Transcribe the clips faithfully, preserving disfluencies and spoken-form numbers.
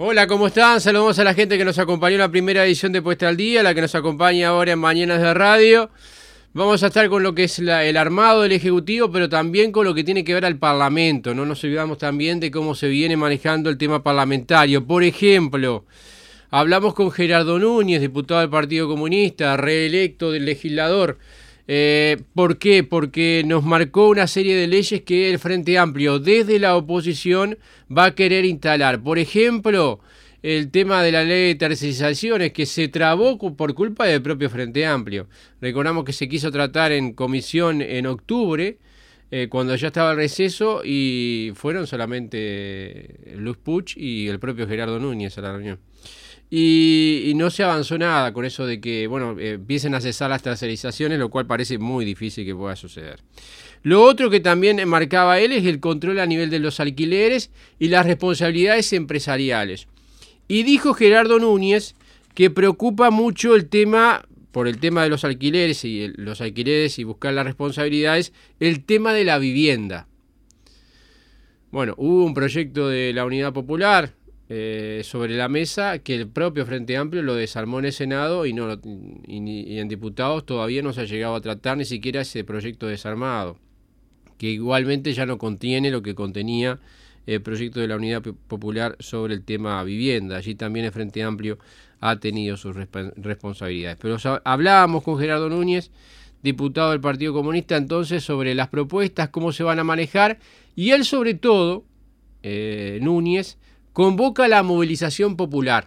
Hola, ¿cómo están? Saludamos a la gente que nos acompañó en la primera edición de Puesta al Día, la que nos acompaña ahora en Mañanas de Radio. Vamos a estar con lo que es la, el armado del Ejecutivo, pero también con lo que tiene que ver al Parlamento. No nos olvidamos también de cómo se viene manejando el tema parlamentario. Por ejemplo, hablamos con Gerardo Núñez, diputado del Partido Comunista, reelecto del legislador. Eh, ¿Por qué? Porque nos marcó una serie de leyes que el Frente Amplio desde la oposición va a querer instalar. Por ejemplo, el tema de la ley de tercerizaciones que se trabó por culpa del propio Frente Amplio. Recordamos que se quiso tratar en comisión en octubre, eh, cuando ya estaba el receso, y fueron solamente Luz Puch y el propio Gerardo Núñez a la reunión. Y, y no se avanzó nada con eso de que, bueno, eh, empiecen a cesar las tercerizaciones, lo cual parece muy difícil que pueda suceder. Lo otro que también marcaba él es el control a nivel de los alquileres y las responsabilidades empresariales. Y dijo Gerardo Núñez que preocupa mucho el tema, por el tema de los alquileres y el, los alquileres y buscar las responsabilidades, el tema de la vivienda. Bueno, hubo un proyecto de la Unidad Popular Eh, sobre la mesa que el propio Frente Amplio lo desarmó en el Senado y, no, y, y en diputados todavía no se ha llegado a tratar ni siquiera ese proyecto desarmado, que igualmente ya no contiene lo que contenía el proyecto de la Unidad Popular sobre el tema vivienda. Allí también el Frente Amplio ha tenido sus resp- responsabilidades. Pero hablábamos con Gerardo Núñez, diputado del Partido Comunista, entonces sobre las propuestas, cómo se van a manejar, y él sobre todo, eh, Núñez, convoca la movilización popular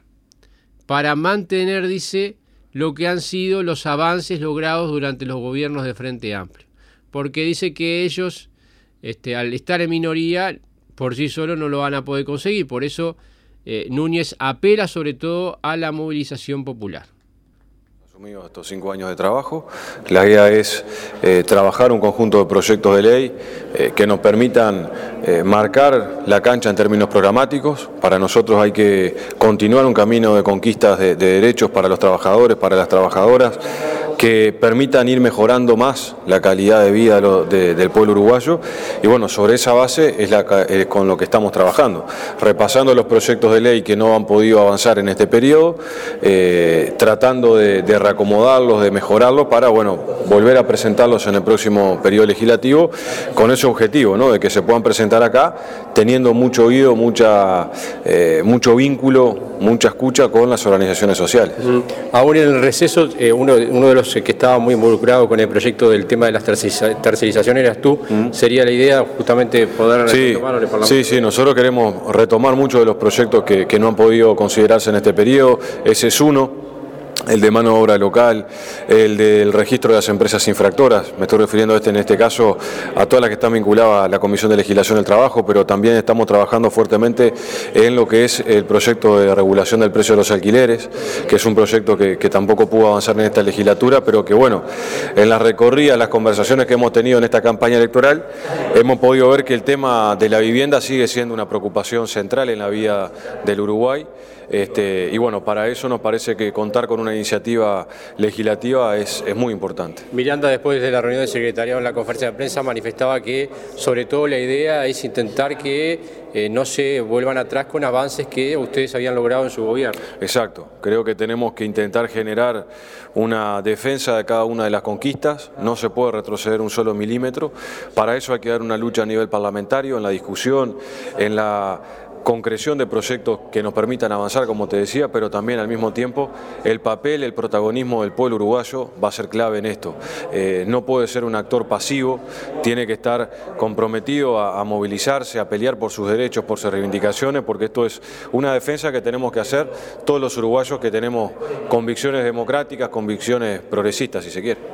para mantener, dice, lo que han sido los avances logrados durante los gobiernos de Frente Amplio. Porque dice que ellos, este, al estar en minoría, por sí solos no lo van a poder conseguir. Por eso eh, Núñez apela sobre todo a la movilización popular. Asumido estos cinco años de trabajo, la idea es eh, trabajar un conjunto de proyectos de ley eh, que nos permitan eh, marcar la cancha en términos programáticos. Para nosotros hay que continuar un camino de conquistas de, de derechos para los trabajadores, para las trabajadoras, que permitan ir mejorando más la calidad de vida de lo, de, del pueblo uruguayo, y bueno, sobre esa base es, la, es con lo que estamos trabajando, repasando los proyectos de ley que no han podido avanzar en este periodo, eh, tratando de, de reacomodarlos, de mejorarlos para, bueno, volver a presentarlos en el próximo periodo legislativo con ese objetivo, ¿no?, de que se puedan presentar acá teniendo mucho oído, mucha, eh, mucho vínculo, mucha escucha con las organizaciones sociales. Mm. Aún en el receso, eh, uno, uno de los que estaba muy involucrado con el proyecto del tema de las tercerizaciones eras tú. Mm. ¿Sería la idea justamente poder sí, retomarlo en el Parlamento? Sí, sí, nosotros queremos retomar muchos de los proyectos que, que no han podido considerarse en este periodo. Ese es uno. El de mano de obra local, el del registro de las empresas infractoras, me estoy refiriendo este, en este caso a todas las que están vinculadas a la Comisión de Legislación del Trabajo, pero también estamos trabajando fuertemente en lo que es el proyecto de regulación del precio de los alquileres, que es un proyecto que, que tampoco pudo avanzar en esta legislatura, pero que bueno, en las recorridas, las conversaciones que hemos tenido en esta campaña electoral, hemos podido ver que el tema de la vivienda sigue siendo una preocupación central en la vida del Uruguay. Este, y bueno, para eso nos parece que contar con una iniciativa legislativa es, es muy importante. Miranda, después de la reunión del secretariado en la conferencia de prensa, manifestaba que sobre todo la idea es intentar que eh, no se vuelvan atrás con avances que ustedes habían logrado en su gobierno. Exacto, creo que tenemos que intentar generar una defensa de cada una de las conquistas, no se puede retroceder un solo milímetro, para eso hay que dar una lucha a nivel parlamentario, en la discusión, en la concreción de proyectos que nos permitan avanzar, como te decía, pero también al mismo tiempo el papel, el protagonismo del pueblo uruguayo va a ser clave en esto. Eh, no puede ser un actor pasivo, tiene que estar comprometido a, a movilizarse, a pelear por sus derechos, por sus reivindicaciones, porque esto es una defensa que tenemos que hacer todos los uruguayos que tenemos convicciones democráticas, convicciones progresistas, si se quiere.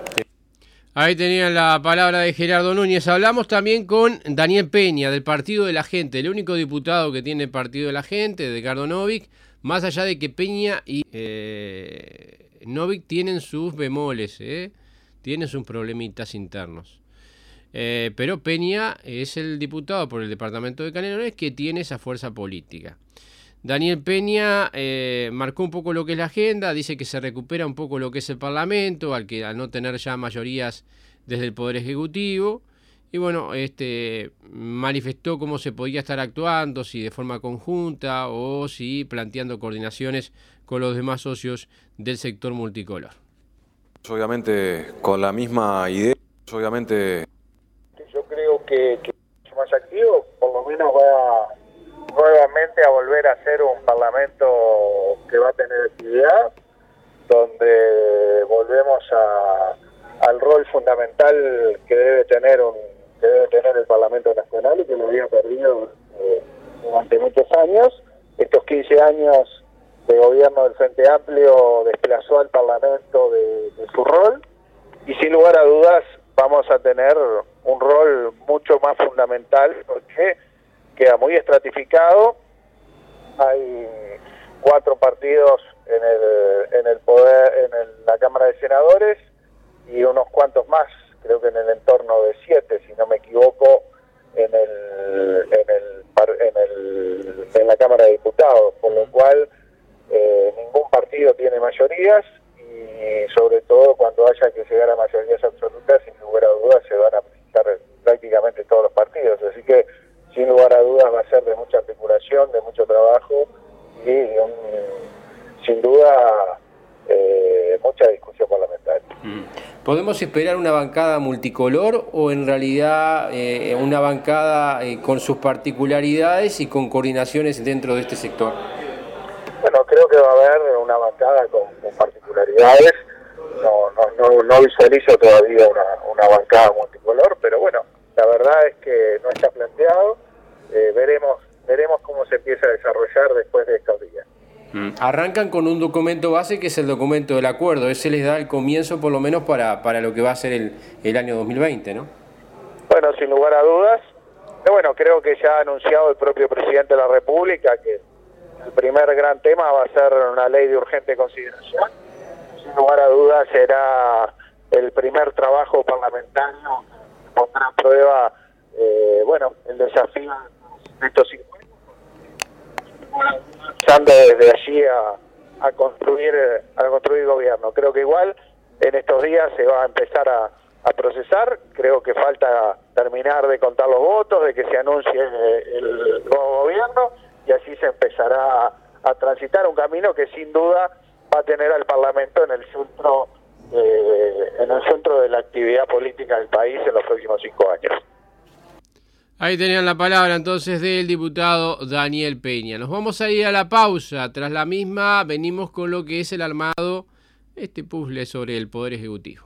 Ahí tenían la palabra de Gerardo Núñez. Hablamos también con Daniel Peña, del Partido de la Gente, el único diputado que tiene el Partido de la Gente, de Edgardo Novic, más allá de que Peña y eh, Novic tienen sus bemoles, eh, tienen sus problemitas internos. Eh, pero Peña es el diputado por el departamento de Canelones que tiene esa fuerza política. Daniel Peña eh, marcó un poco lo que es la agenda, dice que se recupera un poco lo que es el Parlamento, al, que, al no tener ya mayorías desde el Poder Ejecutivo, y bueno, este manifestó cómo se podía estar actuando, si de forma conjunta o si planteando coordinaciones con los demás socios del sector multicolor. Obviamente con la misma idea, obviamente yo creo que, que es más activo, por lo menos va nuevamente a volver a ser un parlamento que va a tener actividad, donde volvemos a, al rol fundamental que debe tener un que debe tener el Parlamento Nacional y que lo había perdido eh, durante muchos años. Estos quince años de gobierno del Frente Amplio desplazó al Parlamento de, de su rol, y sin lugar a dudas vamos a tener un rol mucho más fundamental porque queda muy estratificado. Hay cuatro partidos en el en el poder en el, la Cámara de Senadores y unos cuantos más, creo que en el entorno de siete, si no me equivoco, en el en el en el en la Cámara de Diputados, por lo cual eh, ningún partido tiene mayorías, y sobre todo cuando haya que llegar a mayorías absolutas, sin lugar a dudas se van a presentar prácticamente todos los partidos, así que sin lugar a dudas va a ser de mucha articulación, de mucho trabajo y un, sin duda eh, mucha discusión parlamentaria. ¿Podemos esperar una bancada multicolor o en realidad eh, una bancada eh, con sus particularidades y con coordinaciones dentro de este sector? Bueno, creo que va a haber una bancada con, con particularidades. No, no, no, no visualizo todavía una, una bancada multicolor, pero bueno, la verdad es que no está planteado. Eh, veremos veremos cómo se empieza a desarrollar después de estos días. Mm. Arrancan con un documento base que es el documento del acuerdo. Ese les da el comienzo por lo menos para, para lo que va a ser el, el año dos mil veinte, ¿no? Bueno, sin lugar a dudas. Pero bueno, creo que ya ha anunciado el propio presidente de la República que el primer gran tema va a ser una ley de urgente consideración. Sin lugar a dudas será el primer trabajo parlamentario que pondrá a prueba eh, bueno, el desafío de estos cinco años, empezando desde allí a, a construir a construir gobierno. Creo que igual en estos días se va a empezar a, a procesar. Creo que falta terminar de contar los votos, de que se anuncie el nuevo gobierno, y así se empezará a, a transitar un camino que sin duda va a tener al Parlamento en el centro eh, en el centro de la actividad política del país en los próximos cinco años. Ahí tenían la palabra entonces del diputado Daniel Peña. Nos vamos a ir a la pausa. Tras la misma venimos con lo que es el armado, este puzzle sobre el Poder Ejecutivo.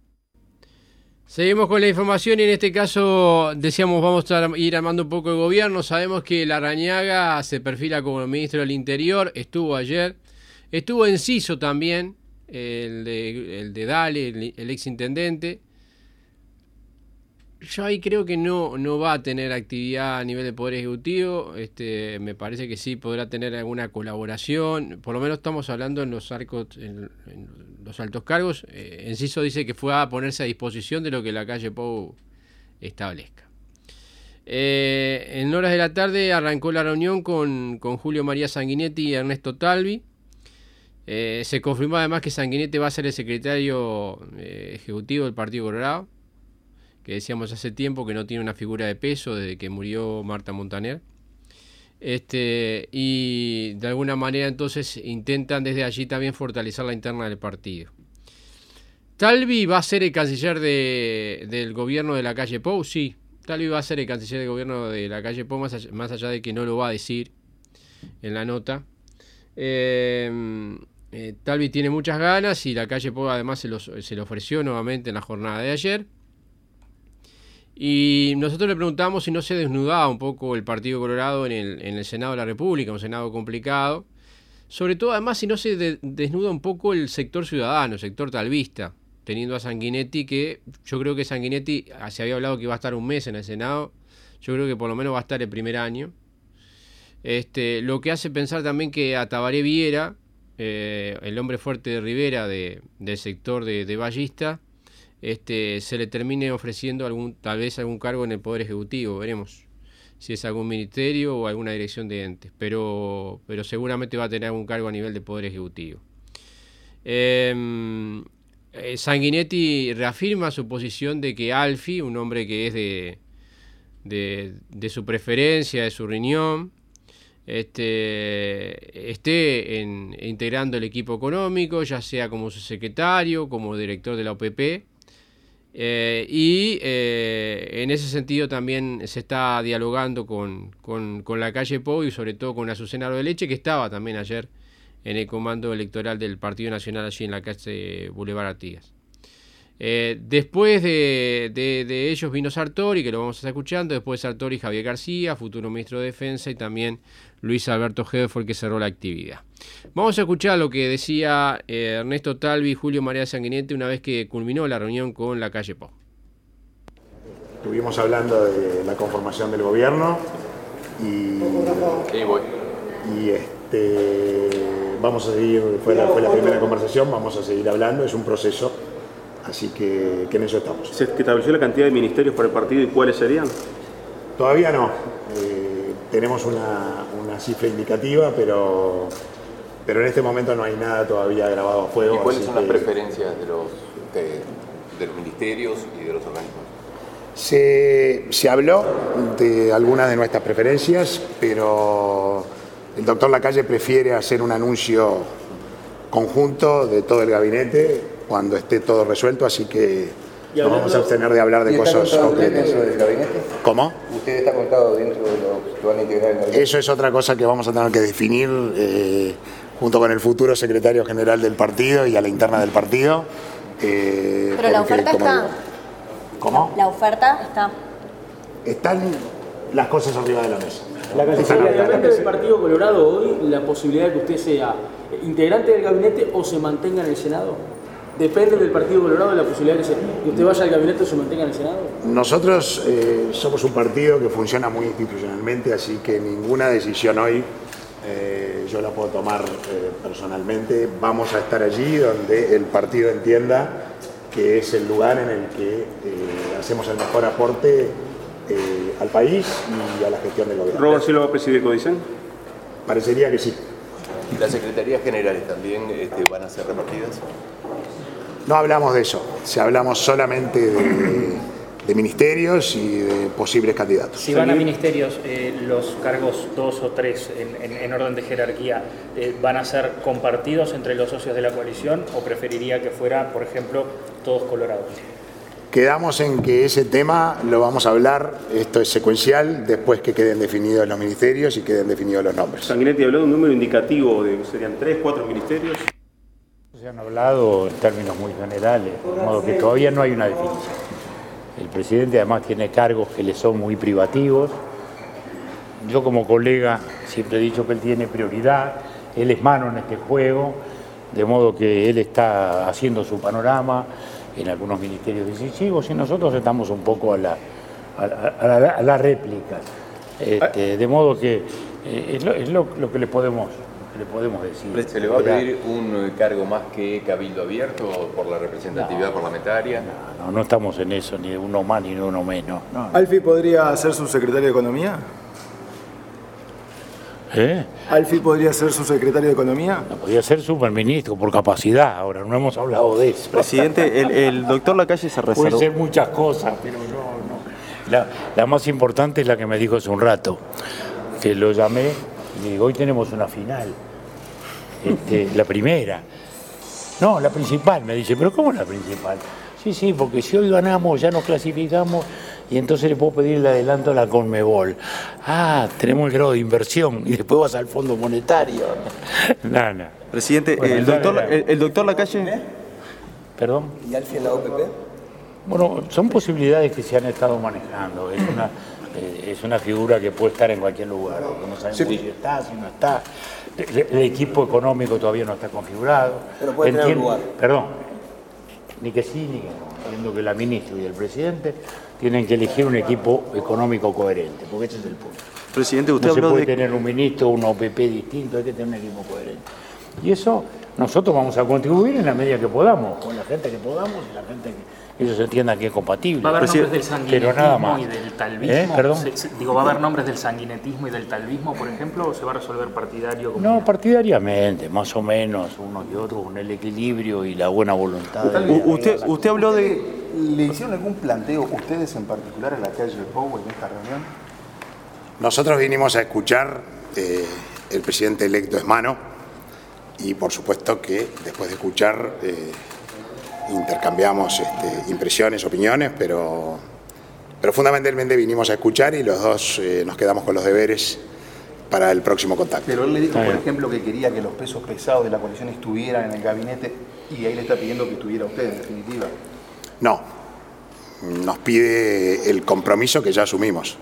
Seguimos con la información y en este caso decíamos vamos a ir armando un poco el gobierno. Sabemos que Larrañaga se perfila como ministro del Interior, estuvo ayer, estuvo Enciso también, el de, el de Dale, el, el exintendente. Yo ahí creo que no, no va a tener actividad a nivel de Poder Ejecutivo. Este, me parece que sí podrá tener alguna colaboración. Por lo menos estamos hablando en los arcos, en, en los altos cargos. Eh, Enciso dice que fue a ponerse a disposición de lo que la calle Pou establezca. Eh, en horas de la tarde arrancó la reunión con, con Julio María Sanguinetti y Ernesto Talvi. Eh, se confirmó además que Sanguinetti va a ser el secretario eh, ejecutivo del Partido Colorado, que decíamos hace tiempo que no tiene una figura de peso desde que murió Marta Montaner. Este, y de alguna manera entonces intentan desde allí también fortalecer la interna del partido. Talvi va a ser el canciller de, del gobierno de la calle Pou, sí. Talvi va a ser el canciller del gobierno de la calle Pou, más allá, más allá de que no lo va a decir en la nota. Eh, eh, Talvi tiene muchas ganas y la calle Pou además se, los, se le ofreció nuevamente en la jornada de ayer. Y nosotros le preguntamos si no se desnudaba un poco el Partido Colorado en el, en el Senado de la República, un Senado complicado. Sobre todo, además, si no se de, desnuda un poco el sector ciudadano, el sector talvista, teniendo a Sanguinetti, que yo creo que Sanguinetti, se había hablado que iba a estar un mes en el Senado, yo creo que por lo menos va a estar el primer año. Este, lo que hace pensar también que a Tabaré Viera, eh, el hombre fuerte de Rivera de, del sector de, de Ballista, Este, se le termine ofreciendo algún, tal vez algún cargo en el Poder Ejecutivo, veremos si es algún ministerio o alguna dirección de entes, pero, pero seguramente va a tener algún cargo a nivel de Poder Ejecutivo. Eh, eh, Sanguinetti reafirma su posición de que Alfi, un hombre que es de, de, de su preferencia, de su riñón, este, esté en, integrando el equipo económico, ya sea como su secretario, como director de la O P P. Eh, y eh, en ese sentido también se está dialogando con, con, con la calle Pou y sobre todo con Azucena Arbeleche, que estaba también ayer en el comando electoral del Partido Nacional allí en la calle Boulevard Artigas. Eh, después de, de, de ellos vino Sartori, que lo vamos a estar escuchando. Después de Sartori, Javier García, futuro ministro de Defensa, y también Luis Alberto Gede fue el que cerró la actividad. Vamos a escuchar lo que decía eh, Ernesto Talvi y Julio María Sanguinetti una vez que culminó la reunión con la calle Pou. Estuvimos hablando de la conformación del gobierno y, sí, voy. y este, vamos a seguir, fue la, fue la primera conversación, vamos a seguir hablando, es un proceso. Así que, que en eso estamos. ¿Se estableció la cantidad de ministerios para el partido y cuáles serían? Todavía no. Eh, tenemos una, una cifra indicativa, pero, pero en este momento no hay nada todavía grabado a fuego. ¿Y cuáles son las que... preferencias de los, de, de los ministerios y de los organismos? Se, se habló de algunas de nuestras preferencias, pero el doctor Lacalle prefiere hacer un anuncio conjunto de todo el gabinete cuando esté todo resuelto, así que nos vamos a abstener de hablar de cosas concretas. ¿Dentro del gabinete? ¿Cómo? ¿Usted está contado dentro de los que van a integrar el gabinete? Eso es otra cosa que vamos a tener que definir eh, junto con el futuro secretario general del partido y a la interna del partido. Eh, Pero la oferta está. Digo, ¿cómo? La oferta está. Están las cosas arriba de la mesa. La Cancillería del Partido Colorado hoy, la posibilidad de que usted sea integrante del gabinete o se mantenga en el Senado. ¿Depende del Partido Colorado de la posibilidad de que, se, que usted vaya al gabinete o se mantenga en el Senado? Nosotros eh, somos un partido que funciona muy institucionalmente, así que ninguna decisión hoy eh, yo la puedo tomar eh, personalmente. Vamos a estar allí donde el partido entienda que es el lugar en el que eh, hacemos el mejor aporte eh, al país y a la gestión del gobierno. ¿Robert sí lo va a presidir Codicen? Parecería que sí. ¿Las secretarías generales también este, van a ser repartidas? No hablamos de eso, se hablamos solamente de, de ministerios y de posibles candidatos. Si van a ministerios, eh, los cargos dos o tres en, en, en orden de jerarquía, eh, ¿van a ser compartidos entre los socios de la coalición o preferiría que fuera, por ejemplo, todos colorados? Quedamos en que ese tema lo vamos a hablar, esto es secuencial, después que queden definidos los ministerios y queden definidos los nombres. Sanguinetti habló de un número indicativo, de serían tres, cuatro ministerios. Se han hablado en términos muy generales, de modo que todavía no hay una definición. El presidente además tiene cargos que le son muy privativos. Yo como colega siempre he dicho que él tiene prioridad, él es mano en este juego, de modo que él está haciendo su panorama en algunos ministerios decisivos y nosotros estamos un poco a la, a, a, a la, a la réplica. Este, de modo que eh, es, lo, es lo, lo que le podemos... le podemos decir. ¿Se le va a pedir un cargo más que cabildo abierto por la representatividad no, parlamentaria? No, no, no estamos en eso, ni de uno más ni de uno menos. No. ¿Alfi podría ser su secretario de Economía? ¿Eh? ¿Alfi podría ser su secretario de Economía? No, podría ser superministro por capacidad, ahora no hemos hablado de eso. Presidente, el, el doctor Lacalle se reservó. Puede ser muchas cosas, pero no, no. La, la más importante es la que me dijo hace un rato, que lo llamé y le digo, hoy tenemos una final. Este, la primera. No, la principal, me dice, ¿pero cómo la principal? Sí, sí, porque si hoy ganamos, ya nos clasificamos y entonces le puedo pedir el adelanto a la Conmebol. Ah, tenemos el grado de inversión y después vas al Fondo Monetario. No, no. Presidente, bueno, el, doctor, era... el, el doctor Lacalle... ¿Perdón? ¿Y Alfi en la O P P? Bueno, son posibilidades que se han estado manejando. Es una, eh, es una figura que puede estar en cualquier lugar. No sabemos sí. si está, si no está. El, el equipo económico todavía no está configurado. Pero puede tener Entiendo, lugar. Perdón, ni que sí ni que no. Entiendo que la ministra y el presidente tienen que elegir un equipo económico coherente, porque ese es el punto. Presidente, usted no se habló puede de... tener un ministro, un O P P distinto, hay que tener un equipo coherente. Y eso nosotros vamos a contribuir en la medida que podamos, con la gente que podamos y la gente que ellos entiendan que es compatible. ¿Va a haber nombres del pero nada sanguinetismo más. y del talvismo? ¿Eh? ¿Perdón? Se- se- digo, ¿va a haber nombres del sanguinetismo y del talvismo, por ejemplo, o se va a resolver partidario? Como No, partidariamente, más o menos, unos y otros, con el equilibrio y la buena voluntad. U- usted, usted habló de... ¿Le hicieron algún planteo ustedes en particular en la calle Pou en esta reunión? Nosotros vinimos a escuchar, eh, el presidente electo es Mano, y por supuesto que después de escuchar eh, intercambiamos este, impresiones, opiniones, pero, pero fundamentalmente vinimos a escuchar y los dos eh, nos quedamos con los deberes para el próximo contacto. Pero él le dijo, Está por bien. ejemplo, que quería que los pesos pesados de la coalición estuvieran en el gabinete y ahí le está pidiendo que estuviera usted, en definitiva. No, nos pide el compromiso que ya asumimos,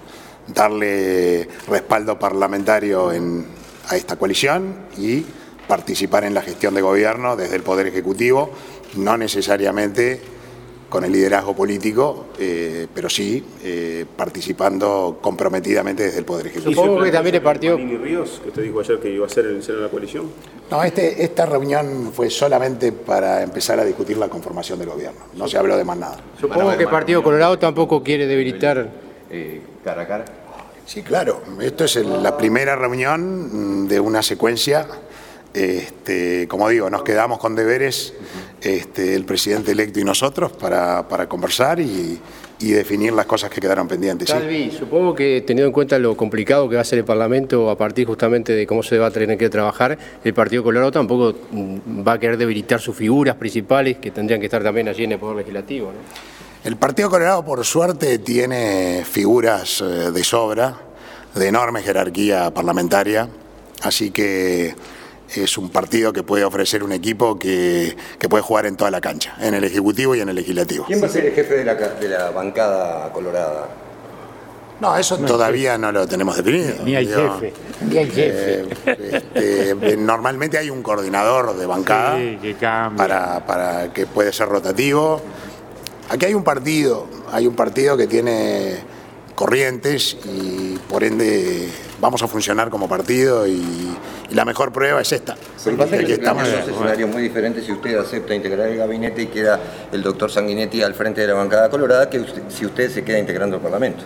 darle respaldo parlamentario en, a esta coalición y participar en la gestión de gobierno desde el Poder Ejecutivo, no necesariamente con el liderazgo político, eh, pero sí eh, participando comprometidamente desde el Poder Ejecutivo. Supongo que también el partido... Manini Ríos, que usted dijo ayer que iba a ser el seno de la coalición. No, este, esta reunión fue solamente para empezar a discutir la conformación del gobierno, no se habló de más nada. Supongo que el Partido Colorado tampoco quiere debilitar... Eh, cara a cara. Sí, claro. Esto es el- la primera reunión de una secuencia. Este, como digo, nos quedamos con deberes, este, el presidente electo y nosotros, para, para conversar y, y definir las cosas que quedaron pendientes. ¿sí? Talvi, supongo que teniendo en cuenta lo complicado que va a ser el Parlamento a partir justamente de cómo se va a tener que trabajar, el Partido Colorado tampoco mm, va a querer debilitar sus figuras principales que tendrían que estar también allí en el Poder Legislativo, ¿no? El Partido Colorado, por suerte, tiene figuras eh, de sobra, de enorme jerarquía parlamentaria, así que es un partido que puede ofrecer un equipo que, que puede jugar en toda la cancha, en el Ejecutivo y en el Legislativo. ¿Quién va a ser el jefe de la, ca- de la bancada colorada? No, eso todavía no lo tenemos definido. Ni hay Digo, jefe, ni hay jefe. eh, este, normalmente hay un coordinador de bancada Sí, que cambia. para, para que puede ser rotativo. Aquí hay un partido, hay un partido que tiene corrientes y por ende vamos a funcionar como partido y, y la mejor prueba es esta. Pero pasa que Aquí se plantean estamos. dos escenarios muy diferentes si usted acepta integrar el gabinete y queda el doctor Sanguinetti al frente de la bancada colorada que usted- si usted se queda integrando el Parlamento.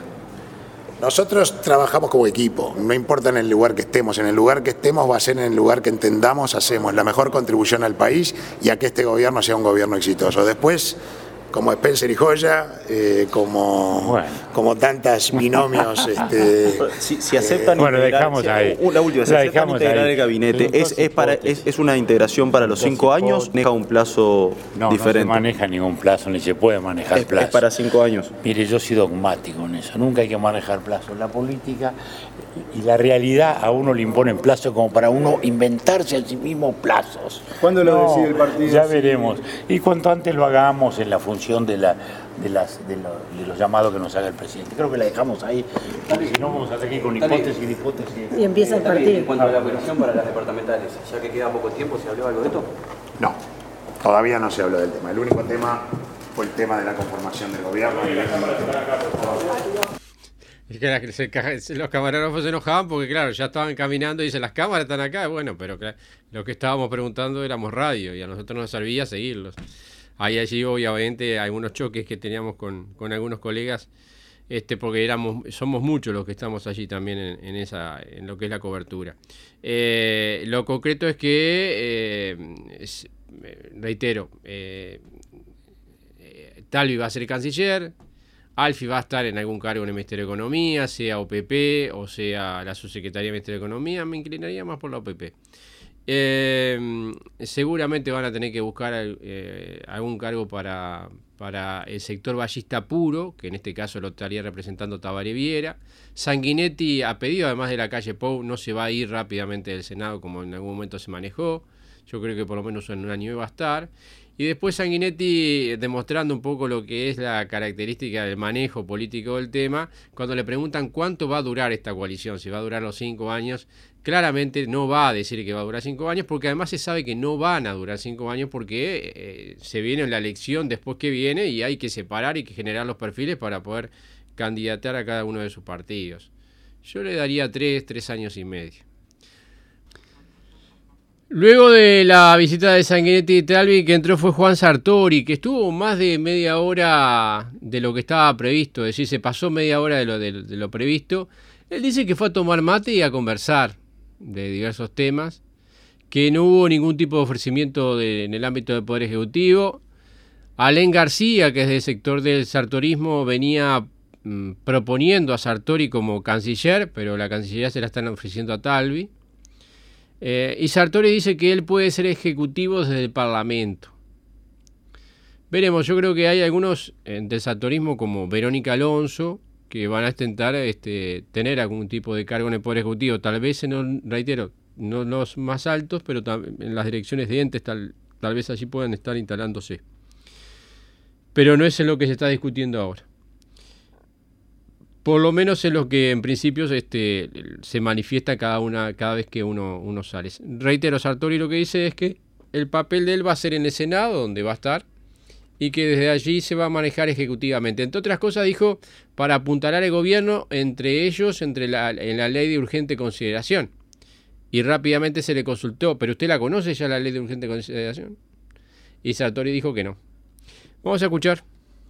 Nosotros trabajamos como equipo, no importa en el lugar que estemos, en el lugar que estemos va a ser en el lugar que entendamos, hacemos la mejor contribución al país y a que este gobierno sea un gobierno exitoso. Después, como Spencer y Joya, eh, como, Bueno. como tantas binomios. Este, Si, si aceptan Bueno, integrar- dejamos si- ahí. uh, La última, si La aceptan dejamos integrar ahí. el gabinete, Son ¿es, dos es, para, es, hipótesis. es una integración para los Dos cinco años? hipótesis. ¿Deja un plazo No, diferente? no se maneja ningún plazo, ni se puede manejar es, plazo. es para cinco años. Mire, yo soy dogmático en eso, nunca hay que manejar plazos. La política y la realidad a uno le imponen plazos como para uno inventarse a sí mismo plazos. ¿Cuándo lo No, decide el partido? Ya Si- veremos. Y cuanto antes lo hagamos en la función de, la, de, las, de, lo- de los llamados que nos haga el presidente. Creo que la dejamos ahí, porque si no vamos a seguir con hipótesis y hipótesis. Y empieza el partido. En cuanto a la coalición para las departamentales, ya que queda poco tiempo, ¿se habló algo de esto? no, todavía no se habló del tema. El único tema fue el tema de la conformación del gobierno. Es que la- se ca- se- los camarógrafos se enojaban porque, claro, ya estaban caminando y dicen, las cámaras están acá. Bueno, pero cla- lo que estábamos preguntando éramos radio y a nosotros nos servía seguirlos. Hay allí, obviamente, algunos choques que teníamos con, con algunos colegas, este, porque éramos, somos muchos los que estamos allí también en, en, esa, en lo que es la cobertura. Eh, lo concreto es que, eh, es- eh, reitero, eh, eh, Talvi va a ser canciller, Alfi va a estar en algún cargo en el Ministerio de Economía, sea O P P o sea la subsecretaría del Ministerio de Economía. Me inclinaría más por la O P P. Eh, seguramente van a tener que buscar eh, algún cargo para, para el sector ballista puro, que en este caso lo estaría representando Tabaré Viera. Sanguinetti, a pedido además de la calle Pou, no se va a ir rápidamente del Senado como en algún momento se manejó. Yo creo que por lo menos en un año va a estar. Y después Sanguinetti demostrando un poco lo que es la característica del manejo político del tema, cuando le preguntan cuánto va a durar esta coalición, si va a durar los cinco años, claramente no va a decir que va a durar cinco años, porque además se sabe que no van a durar cinco años porque eh, se viene la elección después que viene y hay que separar y que generar los perfiles para poder candidatar a cada uno de sus partidos. Yo le daría tres, tres años y medio. Luego de la visita de Sanguinetti y Talvi, que entró fue Juan Sartori, que estuvo más de media hora de lo que estaba previsto, es decir, se pasó media hora de lo, de, de lo previsto. Él dice que fue a tomar mate y a conversar de diversos temas, que no hubo ningún tipo de ofrecimiento de, en el ámbito del Poder Ejecutivo. Alén García, que es del sector del sartorismo, venía mmm, proponiendo a Sartori como canciller, pero la cancillería se la están ofreciendo a Talvi. Eh, y Sartori dice que él puede ser ejecutivo desde el Parlamento. Veremos, yo creo que hay algunos eh, del sartorismo como Verónica Alonso que van a intentar este, tener algún tipo de cargo en el Poder Ejecutivo. Tal vez, no, reitero, no los más altos, pero en las direcciones de entes tal, tal vez allí puedan estar instalándose. Pero no es en lo que se está discutiendo ahora. Por lo menos es lo que en principio este, se manifiesta cada, una, cada vez que uno, uno sale. Reitero, Sartori lo que dice es que el papel de él va a ser en el Senado, donde va a estar, y que desde allí se va a manejar ejecutivamente. Entre otras cosas, dijo, para apuntalar el gobierno, entre ellos, entre la, en la ley de urgente consideración. Y rápidamente se le consultó, ¿pero usted la conoce ya la ley de urgente consideración? Y Sartori dijo que no. Vamos a escuchar.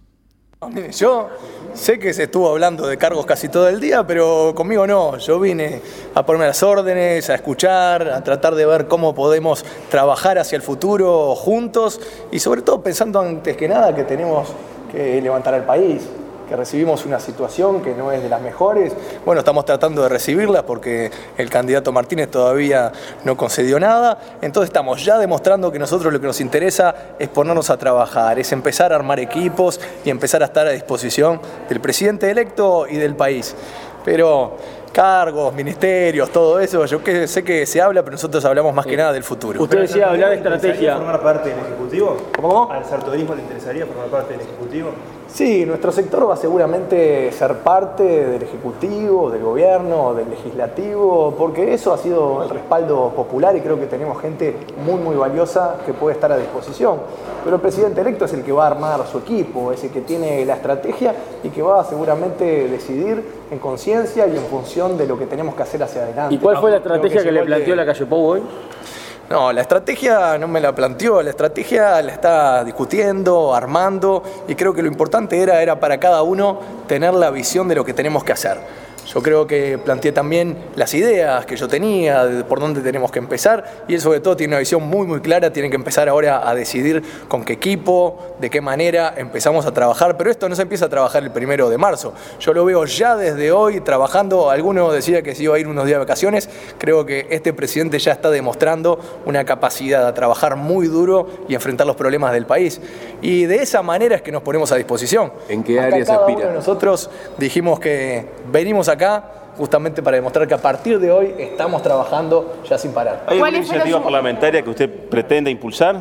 Yo sé que se estuvo hablando de cargos casi todo el día, pero conmigo no. Yo vine a ponerme las órdenes, a escuchar, a tratar de ver cómo podemos trabajar hacia el futuro juntos y sobre todo pensando antes que nada que tenemos que levantar al país, que recibimos una situación que no es de las mejores. Bueno, estamos tratando de recibirla porque el candidato Martínez todavía no concedió nada. Entonces estamos ya demostrando que nosotros lo que nos interesa es ponernos a trabajar, es empezar a armar equipos y empezar a estar a disposición del presidente electo y del país. Pero cargos, ministerios, todo eso, yo que sé que se habla, pero nosotros hablamos más que nada del futuro. Usted decía hablar de estrategia. ¿Formar parte del Ejecutivo? ¿Cómo? ¿Al sartorismo le interesaría formar parte del Ejecutivo? Sí, nuestro sector va seguramente ser parte del Ejecutivo, del Gobierno, del Legislativo, porque eso ha sido el respaldo popular y creo que tenemos gente muy, muy valiosa que puede estar a disposición. Pero el presidente electo es el que va a armar su equipo, es el que tiene la estrategia y que va a seguramente decidir en conciencia y en función de lo que tenemos que hacer hacia adelante. ¿Y cuál fue la estrategia que, que le planteó la Calle Pou hoy? No, la estrategia no me la planteó, la estrategia la está discutiendo, armando y creo que lo importante era, era para cada uno tener la visión de lo que tenemos que hacer. Yo creo que planteé también las ideas que yo tenía, de por dónde tenemos que empezar y él sobre todo tiene una visión muy muy clara, tiene que empezar ahora a decidir con qué equipo, de qué manera empezamos a trabajar, pero esto no se empieza a trabajar el primero de marzo. Yo lo veo ya desde hoy trabajando, alguno decía que se iba a ir unos días de vacaciones, creo que este presidente ya está demostrando una capacidad de trabajar muy duro y enfrentar los problemas del país y de esa manera es que nos ponemos a disposición. ¿En qué Acá áreas cada aspira? uno de nosotros dijimos que venimos acá justamente para demostrar que a partir de hoy estamos trabajando ya sin parar. ¿Hay alguna iniciativa parlamentaria que usted pretenda impulsar?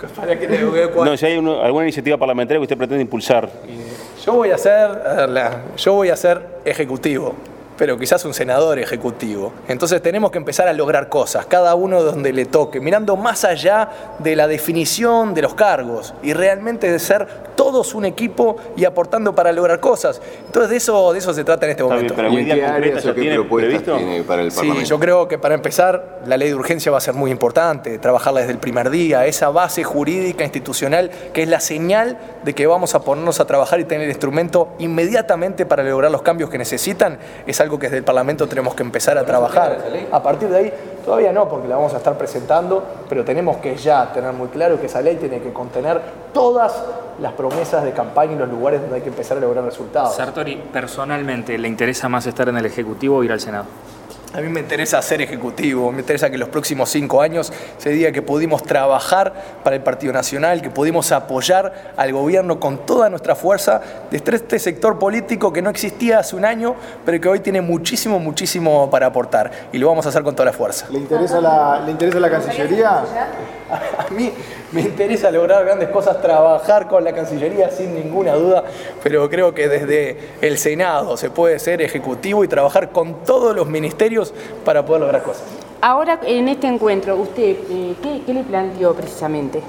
No, si hay una, alguna iniciativa parlamentaria que usted pretende impulsar. Yo voy a ser, yo voy a ser ejecutivo, pero quizás un senador ejecutivo. Entonces tenemos que empezar a lograr cosas, cada uno donde le toque, mirando más allá de la definición de los cargos y realmente de ser todos un equipo y aportando para lograr cosas. Entonces de eso, de eso se trata en este momento. Bien, pero ¿y en qué áreas o qué propuestas tiene para el Parlamento? Sí, yo creo que para empezar la ley de urgencia va a ser muy importante, trabajarla desde el primer día, esa base jurídica institucional que es la señal de que vamos a ponernos a trabajar y tener el instrumento inmediatamente para lograr los cambios que necesitan, es algo que desde el Parlamento tenemos que empezar a trabajar. A partir de ahí, todavía no, porque la vamos a estar presentando, pero tenemos que ya tener muy claro que esa ley tiene que contener todas las promesas de campaña y los lugares donde hay que empezar a lograr resultados. Sartori, personalmente, ¿le interesa más estar en el Ejecutivo o ir al Senado? A mí me interesa ser ejecutivo, me interesa que los próximos cinco años se diga que pudimos trabajar para el Partido Nacional, que pudimos apoyar al gobierno con toda nuestra fuerza desde este sector político que no existía hace un año, pero que hoy tiene muchísimo, muchísimo para aportar y lo vamos a hacer con toda la fuerza. ¿Le interesa la, ¿le interesa la Cancillería? A mí me interesa lograr grandes cosas, trabajar con la Cancillería sin ninguna duda, pero creo que desde el Senado se puede ser ejecutivo y trabajar con todos los ministerios para poder lograr cosas. Ahora, en este encuentro, ¿usted eh, ¿qué, qué le planteó precisamente?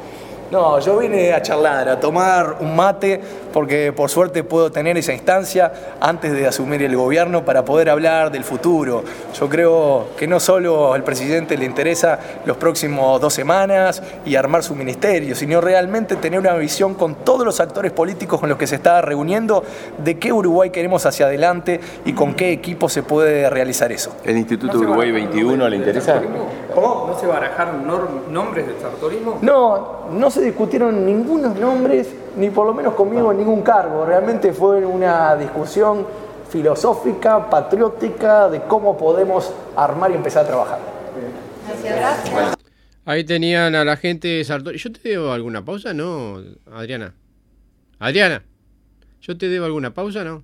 No, yo vine a charlar, a tomar un mate, porque por suerte puedo tener esa instancia antes de asumir el gobierno para poder hablar del futuro. Yo creo que no solo al presidente le interesa los próximos dos semanas y armar su ministerio, sino realmente tener una visión con todos los actores políticos con los que se está reuniendo de qué Uruguay queremos hacia adelante y con qué equipo se puede realizar eso. ¿El Instituto Uruguay veintiuno le interesa? ¿Cómo? ¿No se barajaron nombres del sartorismo? No, no se discutieron ningunos nombres, ni por lo menos conmigo ningún cargo. Realmente fue una discusión filosófica, patriótica, de cómo podemos armar y empezar a trabajar. Gracias. Ahí tenían a la gente de Sartori. ¿Yo te debo alguna pausa? No, Adriana. Adriana, ¿yo te debo alguna pausa? No.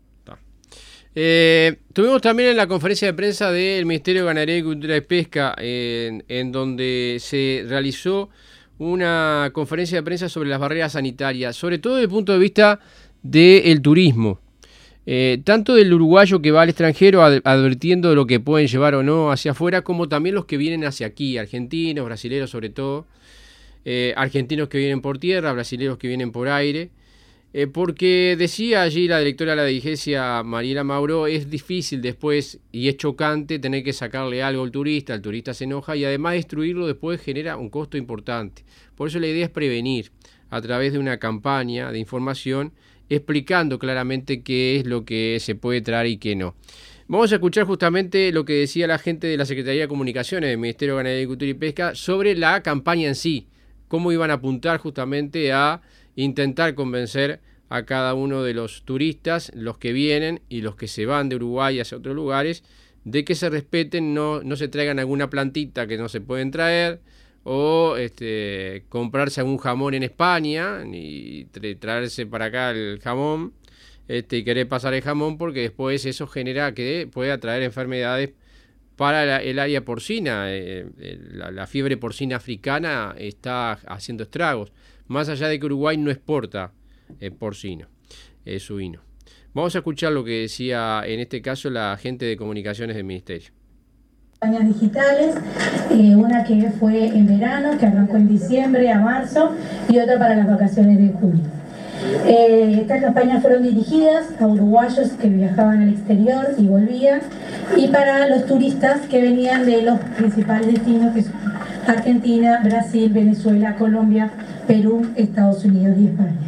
Eh, tuvimos también en la conferencia de prensa del Ministerio de Ganadería, Agricultura y Pesca, en, en donde se realizó una conferencia de prensa sobre las barreras sanitarias, sobre todo desde el punto de vista del turismo. Eh, tanto del uruguayo que va al extranjero ad, advirtiendo de lo que pueden llevar o no hacia afuera, como también los que vienen hacia aquí, argentinos, brasileros sobre todo, eh, argentinos que vienen por tierra, brasileros que vienen por aire. Eh, porque decía allí la directora de la dirigencia, Mariela Mauro, es difícil después y es chocante tener que sacarle algo al turista, el turista se enoja y además destruirlo después genera un costo importante. Por eso la idea es prevenir a través de una campaña de información explicando claramente qué es lo que se puede traer y qué no. Vamos a escuchar justamente lo que decía la gente de la Secretaría de Comunicaciones del Ministerio de Ganadería, Agricultura y Pesca sobre la campaña en sí, cómo iban a apuntar justamente a intentar convencer a cada uno de los turistas, los que vienen y los que se van de Uruguay hacia otros lugares, de que se respeten, no, no se traigan alguna plantita que no se pueden traer, o este, comprarse algún jamón en España y tra- traerse para acá el jamón este, y querer pasar el jamón, porque después eso genera que pueda traer enfermedades para la, el área porcina. Eh, la, la fiebre porcina africana está haciendo estragos. Más allá de que Uruguay no exporta eh, porcino, eh, suino. Vamos a escuchar lo que decía en este caso la gente de comunicaciones del Ministerio. Campañas digitales, eh, una que fue en verano, que arrancó en diciembre a marzo, y otra para las vacaciones de julio. Eh, estas campañas fueron dirigidas a uruguayos que viajaban al exterior y volvían, y para los turistas que venían de los principales destinos, que son Argentina, Brasil, Venezuela, Colombia, Perú, Estados Unidos y España.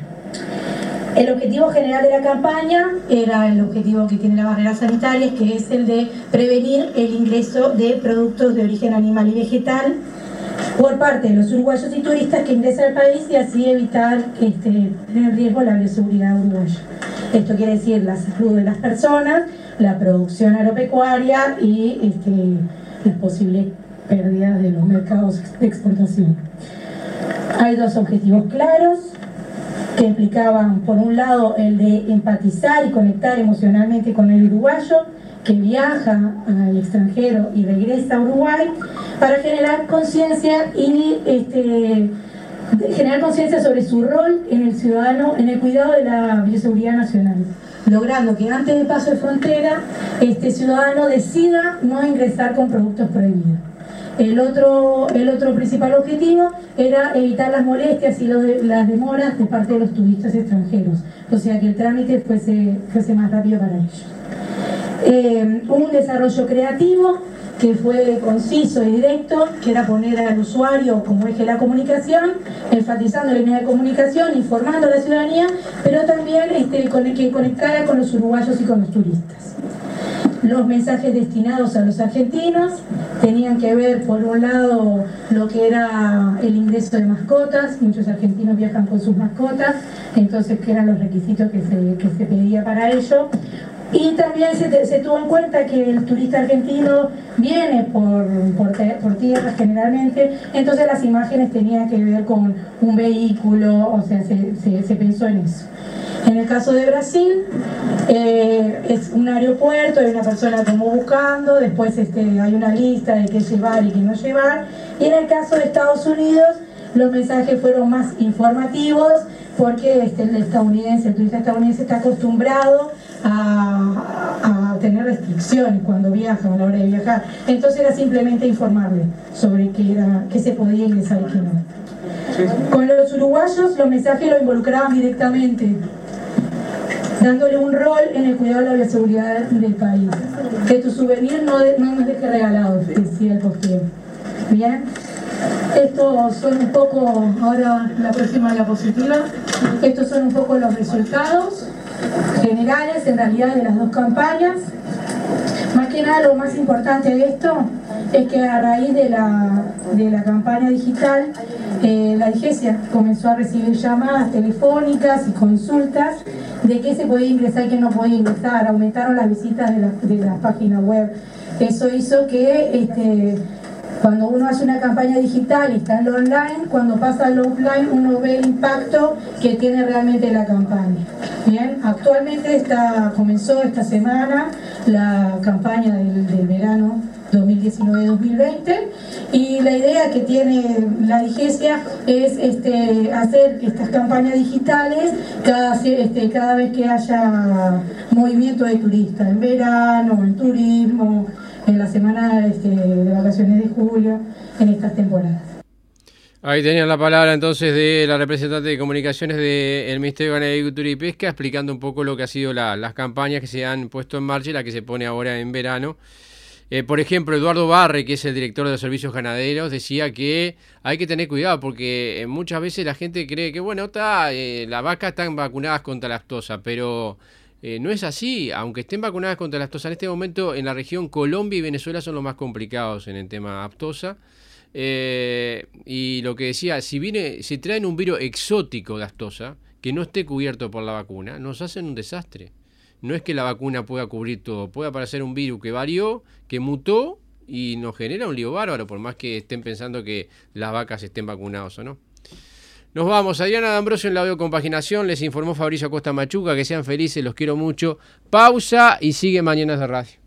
El objetivo general de la campaña era el objetivo que tiene la barrera sanitaria, que es el de prevenir el ingreso de productos de origen animal y vegetal por parte de los uruguayos y turistas que ingresan al país, y así evitar este, tener en riesgo la bioseguridad uruguaya. Esto quiere decir la salud de las personas, la producción agropecuaria y este, las posibles pérdidas de los mercados de exportación. Hay dos objetivos claros que implicaban, por un lado, el de empatizar y conectar emocionalmente con el uruguayo que viaja al extranjero y regresa a Uruguay, para generar conciencia y este, generar conciencia sobre su rol en el ciudadano, en el cuidado de la bioseguridad nacional, logrando que antes del paso de frontera este ciudadano decida no ingresar con productos prohibidos. El otro, el otro principal objetivo era evitar las molestias y los de, las demoras de parte de los turistas extranjeros, o sea que el trámite fuese, fuese más rápido para ellos. Eh, hubo un desarrollo creativo que fue conciso y directo, que era poner al usuario como eje de la comunicación, enfatizando la línea de comunicación, informando a la ciudadanía, pero también este, con el que conectara con los uruguayos y con los turistas. Los mensajes destinados a los argentinos tenían que ver, por un lado, lo que era el ingreso de mascotas. Muchos argentinos viajan con sus mascotas, entonces que eran los requisitos que se, que se pedía para ello. Y también se, se tuvo en cuenta que el turista argentino viene por, por, por tierra generalmente, entonces las imágenes tenían que ver con un vehículo, o sea, se, se, se pensó en eso. En el caso de Brasil, eh, es un aeropuerto, hay una persona como buscando, después este, hay una lista de qué llevar y qué no llevar. Y en el caso de Estados Unidos, los mensajes fueron más informativos, porque este, el estadounidense, el turista estadounidense está acostumbrado a, a tener restricciones cuando viaja, a la hora de viajar. Entonces era simplemente informarle sobre qué, era, qué se podía ingresar y qué no. Con los uruguayos los mensajes lo involucraban directamente, dándole un rol en el cuidado de la bioseguridad del país. Que tu souvenir no, de, no nos deje regalado, decía el posteo. Bien, estos son un poco, ahora la próxima diapositiva, estos son un poco los resultados generales en realidad de las dos campañas. Más que nada lo más importante de esto es que a raíz de la, de la campaña digital, eh, la DIGESIA comenzó a recibir llamadas telefónicas y consultas de qué se podía ingresar y qué no podía ingresar. Aumentaron las visitas de la, de la página web. Eso hizo que este, cuando uno hace una campaña digital y está en lo online, cuando pasa al offline uno ve el impacto que tiene realmente la campaña. Bien, actualmente está, comenzó esta semana la campaña del, del verano dos mil diecinueve dos mil veinte y la idea que tiene la DIGESIA es este, hacer estas campañas digitales cada, este, cada vez que haya movimiento de turistas, en verano, en turismo, en la semana este, de vacaciones de julio, en estas temporadas. Ahí tenían la palabra entonces de la representante de comunicaciones del Ministerio de Ganadería, Agricultura y Pesca, explicando un poco lo que ha sido la, las campañas que se han puesto en marcha y la que se pone ahora en verano. Eh, por ejemplo, Eduardo Barre, que es el director de los servicios ganaderos, decía que hay que tener cuidado porque muchas veces la gente cree que, bueno, está, eh, las vacas están vacunadas contra la aftosa, pero eh, no es así. Aunque estén vacunadas contra la aftosa, en este momento en la región Colombia y Venezuela son los más complicados en el tema aftosa. Eh, y lo que decía, si viene, si traen un virus exótico de aftosa, que no esté cubierto por la vacuna, nos hacen un desastre. No es que la vacuna pueda cubrir todo, puede aparecer un virus que varió, que mutó y nos genera un lío bárbaro, por más que estén pensando que las vacas estén vacunadas o no. Nos vamos, Adriana D'Ambrosio en la Compaginación, les informó Fabricio Acosta Machuca, que sean felices, los quiero mucho. Pausa y sigue Mañanas de Radio.